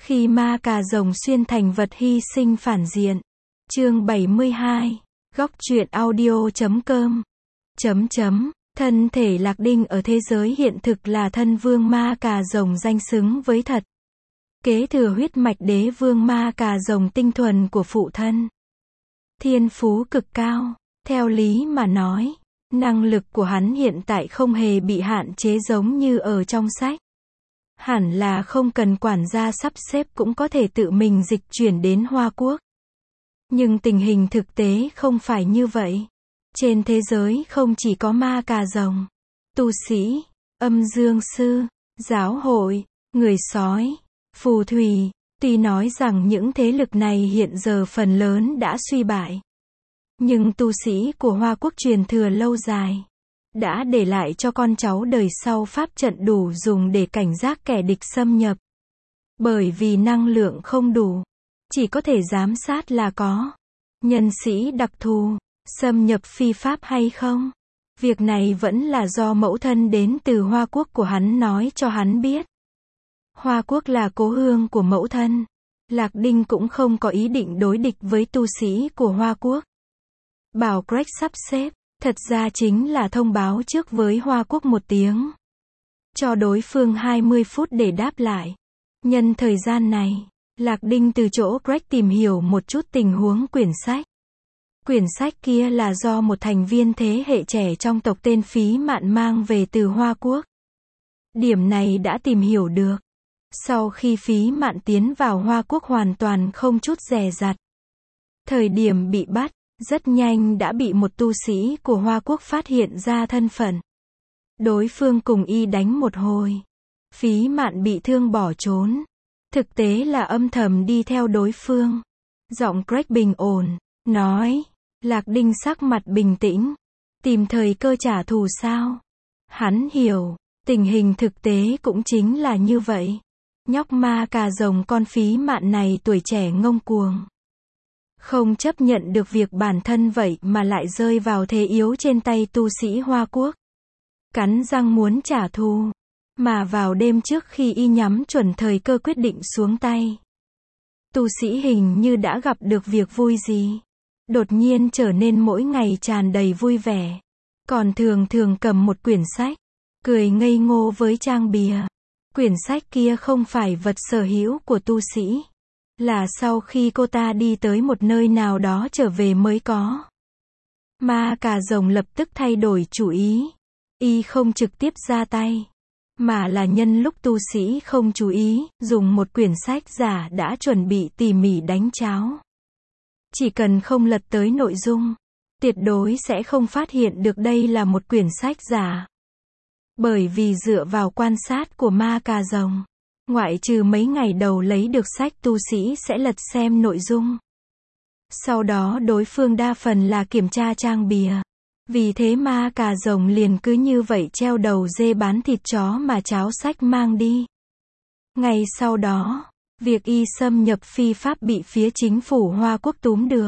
Khi ma cà rồng xuyên thành vật hy sinh phản diện. Chương 72. Góc truyện audio.com. Thân thể Lạc Đinh ở thế giới hiện thực là thân vương ma cà rồng danh xứng với thật. Kế thừa huyết mạch đế vương ma cà rồng tinh thuần của phụ thân. Thiên phú cực cao. Theo lý mà nói, năng lực của hắn hiện tại không hề bị hạn chế giống như ở trong sách. Hẳn là không cần quản gia sắp xếp cũng có thể tự mình dịch chuyển đến Hoa Quốc. Nhưng tình hình thực tế không phải như vậy. Trên thế giới không chỉ có ma cà rồng, tu sĩ, âm dương sư, giáo hội, người sói, phù thủy, tuy nói rằng những thế lực này hiện giờ phần lớn đã suy bại. Nhưng tu sĩ của Hoa Quốc truyền thừa lâu dài, đã để lại cho con cháu đời sau pháp trận đủ dùng để cảnh giác kẻ địch xâm nhập. Bởi vì năng lượng không đủ, chỉ có thể giám sát là có. Nhân sĩ đặc thù, xâm nhập phi pháp hay không? Việc này vẫn là do mẫu thân đến từ Hoa Quốc của hắn nói cho hắn biết. Hoa Quốc là cố hương của mẫu thân. Lạc Đinh cũng không có ý định đối địch với tu sĩ của Hoa Quốc. Bảo Greg sắp xếp, thật ra chính là thông báo trước với Hoa Quốc một tiếng. Cho đối phương 20 phút để đáp lại. Nhân thời gian này, Lạc Đinh từ chỗ Greg tìm hiểu một chút tình huống quyển sách. Quyển sách kia là do một thành viên thế hệ trẻ trong tộc tên Phí Mạn mang về từ Hoa Quốc. Điểm này đã tìm hiểu được. Sau khi Phí Mạn tiến vào Hoa Quốc hoàn toàn không chút dè dặt. Thời điểm bị bắt, rất nhanh đã bị một tu sĩ của Hoa Quốc phát hiện ra thân phận. Đối phương cùng y đánh một hồi. Phí Mạn bị thương bỏ trốn. Thực tế là âm thầm đi theo đối phương. Giọng Greg bình ổn, nói. Lạc Đinh sắc mặt bình tĩnh. Tìm thời cơ trả thù sao? Hắn hiểu, tình hình thực tế cũng chính là như vậy. Nhóc ma cà rồng con Phí Mạn này tuổi trẻ ngông cuồng. Không chấp nhận được việc bản thân vậy mà lại rơi vào thế yếu trên tay tu sĩ Hoa Quốc. Cắn răng muốn trả thù. Mà vào đêm trước khi y nhắm chuẩn thời cơ quyết định xuống tay. Tu sĩ hình như đã gặp được việc vui gì. Đột nhiên trở nên mỗi ngày tràn đầy vui vẻ. Còn thường thường cầm một quyển sách. Cười ngây ngô với trang bìa. Quyển sách kia không phải vật sở hữu của tu sĩ. Là sau khi cô ta đi tới một nơi nào đó trở về mới có. Ma cà rồng lập tức thay đổi chủ ý. Y không trực tiếp ra tay. Mà là nhân lúc tu sĩ không chú ý, dùng một quyển sách giả đã chuẩn bị tỉ mỉ đánh cháo. Chỉ cần không lật tới nội dung, tuyệt đối sẽ không phát hiện được đây là một quyển sách giả. Bởi vì dựa vào quan sát của ma cà rồng, ngoại trừ mấy ngày đầu lấy được sách tu sĩ sẽ lật xem nội dung. Sau đó đối phương đa phần là kiểm tra trang bìa. Vì thế ma cà rồng liền cứ như vậy treo đầu dê bán thịt chó mà cháo sách mang đi. Ngày sau đó, việc y xâm nhập phi pháp bị phía chính phủ Hoa Quốc túm được.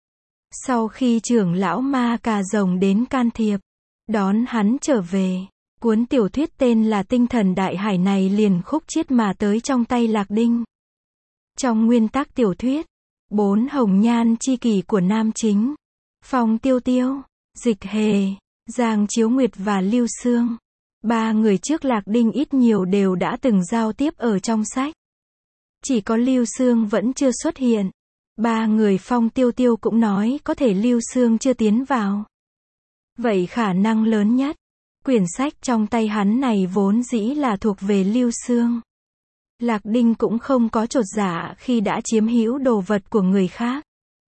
Sau khi trưởng lão ma cà rồng đến can thiệp, đón hắn trở về, cuốn tiểu thuyết tên là Tinh Thần Đại Hải này liền khúc chiết mà tới trong tay Lạc Đinh. Trong nguyên tắc tiểu thuyết, 4 hồng nhan chi kỷ của nam chính, Phong Tiêu Tiêu, Dịch Hề, Giang Chiếu Nguyệt và Lưu Sương. 3 người trước Lạc Đinh ít nhiều đều đã từng giao tiếp ở trong sách. Chỉ có Lưu Sương vẫn chưa xuất hiện. 3 người Phong Tiêu Tiêu cũng nói có thể Lưu Sương chưa tiến vào. Vậy khả năng lớn nhất, quyển sách trong tay hắn này vốn dĩ là thuộc về Lưu Sương. Lạc Đinh cũng không có chột dạ khi đã chiếm hữu đồ vật của người khác.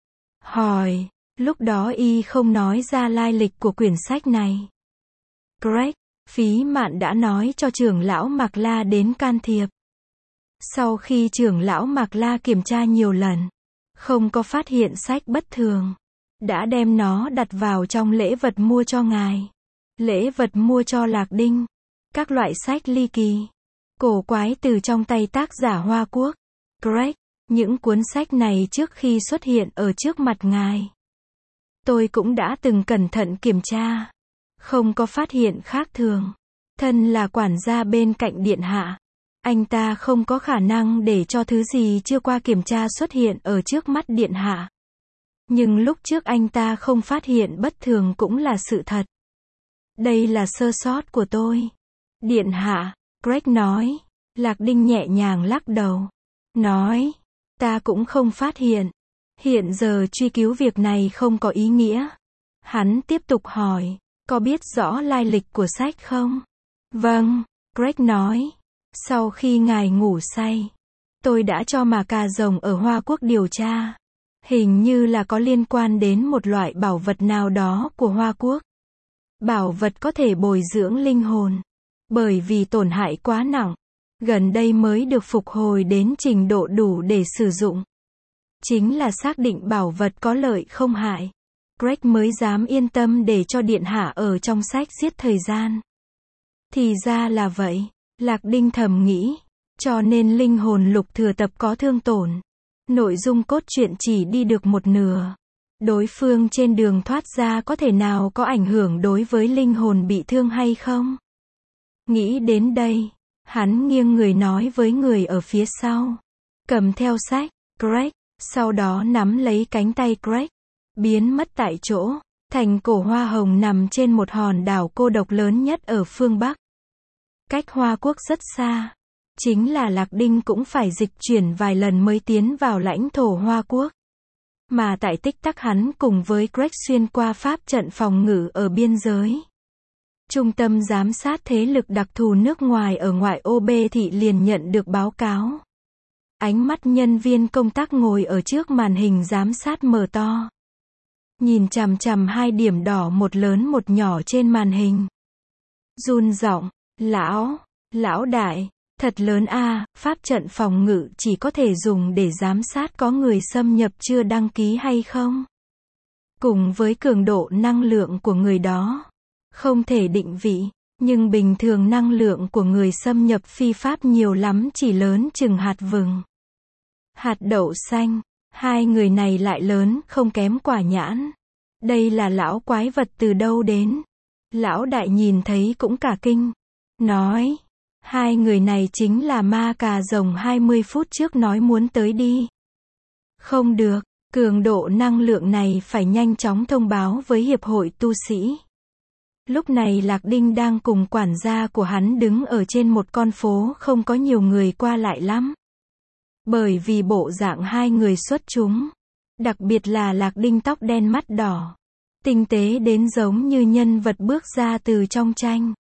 Hỏi. Lúc đó y không nói ra lai lịch của quyển sách này. Greg, Phí Mạn đã nói cho trưởng lão Mạc La đến can thiệp. Sau khi trưởng lão Mạc La kiểm tra nhiều lần, không có phát hiện sách bất thường, đã đem nó đặt vào trong lễ vật mua cho ngài. Lễ vật mua cho Lạc Đinh. Các loại sách ly kỳ, cổ quái từ trong tay tác giả Hoa Quốc. Greg, những cuốn sách này trước khi xuất hiện ở trước mặt ngài, tôi cũng đã từng cẩn thận kiểm tra. Không có phát hiện khác thường. Thân là quản gia bên cạnh điện hạ. Anh ta không có khả năng để cho thứ gì chưa qua kiểm tra xuất hiện ở trước mắt điện hạ. Nhưng lúc trước anh ta không phát hiện bất thường cũng là sự thật. Đây là sơ sót của tôi. Điện hạ, Greg nói. Lạc Đinh nhẹ nhàng lắc đầu. Nói, ta cũng không phát hiện. Hiện giờ truy cứu việc này không có ý nghĩa. Hắn tiếp tục hỏi, có biết rõ lai lịch của sách không? Vâng, Greg nói. Sau khi ngài ngủ say, tôi đã cho mà cà rồng ở Hoa Quốc điều tra. Hình như là có liên quan đến một loại bảo vật nào đó của Hoa Quốc. Bảo vật có thể bồi dưỡng linh hồn. Bởi vì tổn hại quá nặng, gần đây mới được phục hồi đến trình độ đủ để sử dụng. Chính là xác định bảo vật có lợi không hại. Greg mới dám yên tâm để cho điện hạ ở trong sách giết thời gian. Thì ra là vậy, Lạc Đinh thầm nghĩ. Cho nên linh hồn Lục Thừa Tập có thương tổn. Nội dung cốt truyện chỉ đi được một nửa. Đối phương trên đường thoát ra có thể nào có ảnh hưởng đối với linh hồn bị thương hay không? Nghĩ đến đây, hắn nghiêng người nói với người ở phía sau. Cầm theo sách, Greg, sau đó nắm lấy cánh tay Greg, biến mất tại chỗ. Thành cổ Hoa Hồng nằm trên một hòn đảo cô độc lớn nhất ở phương Bắc. Cách Hoa Quốc rất xa. Chính là Lạc Đinh cũng phải dịch chuyển vài lần mới tiến vào lãnh thổ Hoa Quốc. Mà tại tích tắc hắn cùng với Greg xuyên qua pháp trận phòng ngự ở biên giới. Trung tâm giám sát thế lực đặc thù nước ngoài ở ngoại ô B thị liền nhận được báo cáo. Ánh mắt nhân viên công tác ngồi ở trước màn hình giám sát mở to. Nhìn chằm chằm hai điểm đỏ một lớn một nhỏ trên màn hình. Run giọng, lão đại, thật lớn a, pháp trận phòng ngự chỉ có thể dùng để giám sát có người xâm nhập chưa đăng ký hay không. Cùng với cường độ năng lượng của người đó. Không thể định vị, nhưng bình thường năng lượng của người xâm nhập phi pháp nhiều lắm chỉ lớn chừng hạt vừng. Hạt đậu xanh, hai người này lại lớn không kém quả nhãn. Đây là lão quái vật từ đâu đến? Lão đại nhìn thấy cũng cả kinh. Nói, hai người này chính là ma cà rồng 20 phút trước nói muốn tới đi. Không được, cường độ năng lượng này phải nhanh chóng thông báo với hiệp hội tu sĩ. Lúc này Lạc Đinh đang cùng quản gia của hắn đứng ở trên một con phố không có nhiều người qua lại lắm. Bởi vì bộ dạng hai người xuất chúng. Đặc biệt là Lạc Đinh tóc đen mắt đỏ. Tinh tế đến giống như nhân vật bước ra từ trong tranh.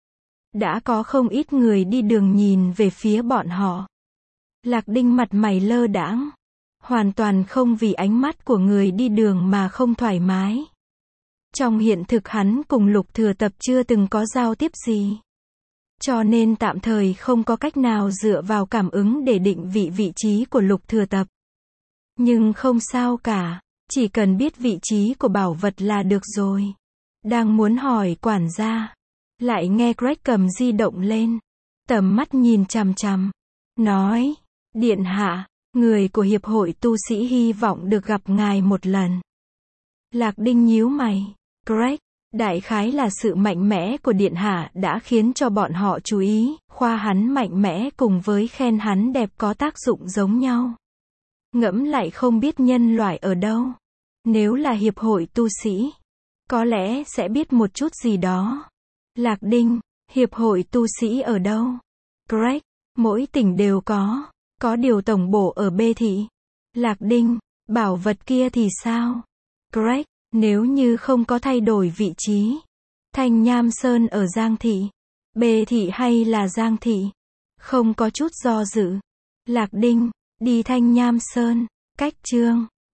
Đã có không ít người đi đường nhìn về phía bọn họ. Lạc Đinh mặt mày lơ đãng. Hoàn toàn không vì ánh mắt của người đi đường mà không thoải mái. Trong hiện thực hắn cùng Lục Thừa Tập chưa từng có giao tiếp gì. Cho nên tạm thời không có cách nào dựa vào cảm ứng để định vị trí của Lục Thừa Tập. Nhưng không sao cả, chỉ cần biết vị trí của bảo vật là được rồi. Đang muốn hỏi quản gia, lại nghe Greg cầm di động lên, tầm mắt nhìn chằm chằm, nói, điện hạ, người của hiệp hội tu sĩ hy vọng được gặp ngài một lần. Lạc Đinh nhíu mày, Greg, đại khái là sự mạnh mẽ của điện hạ đã khiến cho bọn họ chú ý, khoa hắn mạnh mẽ cùng với khen hắn đẹp có tác dụng giống nhau. Ngẫm lại không biết nhân loại ở đâu. Nếu là hiệp hội tu sĩ, có lẽ sẽ biết một chút gì đó. Lạc Đinh, hiệp hội tu sĩ ở đâu? Greg, mỗi tỉnh đều có điều tổng bộ ở B thị. Lạc Đinh, bảo vật kia thì sao? Greg, nếu như không có thay đổi vị trí. Thanh Nham Sơn ở Giang thị, B thị hay là Giang thị? Không có chút do dự. Lạc Đinh, đi Thanh Nham Sơn, cách Chương